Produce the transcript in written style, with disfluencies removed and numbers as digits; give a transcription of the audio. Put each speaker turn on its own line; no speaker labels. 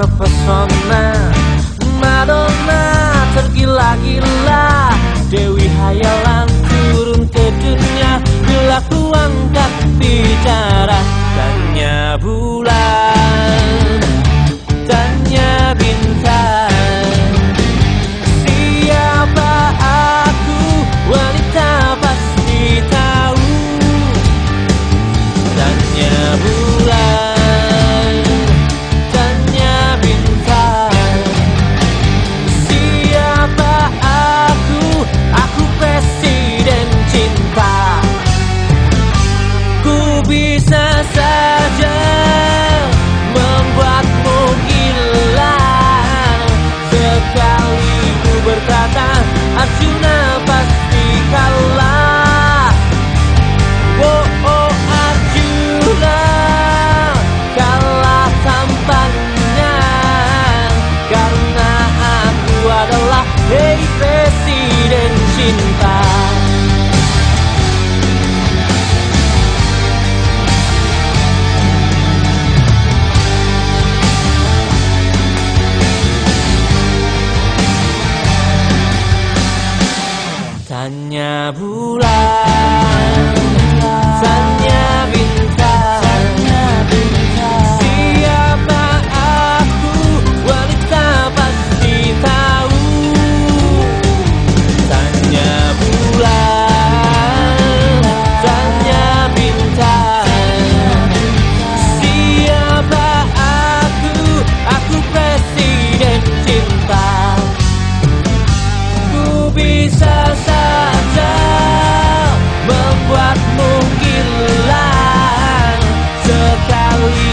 terpesona. Madonna tergila-gila, Dewi hayalan turun ke dunia. Bila ku angkat bicara, tanya bulan, tanya bintang, siapa aku? Wanita pasti tahu. Tanya bulan, tanya bintang, siapa aku? Aku presiden cinta. Ku bisa saja membuatmu hilang. Sekali ku berkata, Arjuna pasti kalah. Oh, oh Arjuna, kalah tampaknya, karena aku adalah presiden cinta. Tanya bulan, tanya bintang, siapa aku? Wanita pasti tahu. Tanya bulan, tanya bintang, siapa aku? Aku presiden cinta. Ku bisa saja membuatmu hilang. Sekali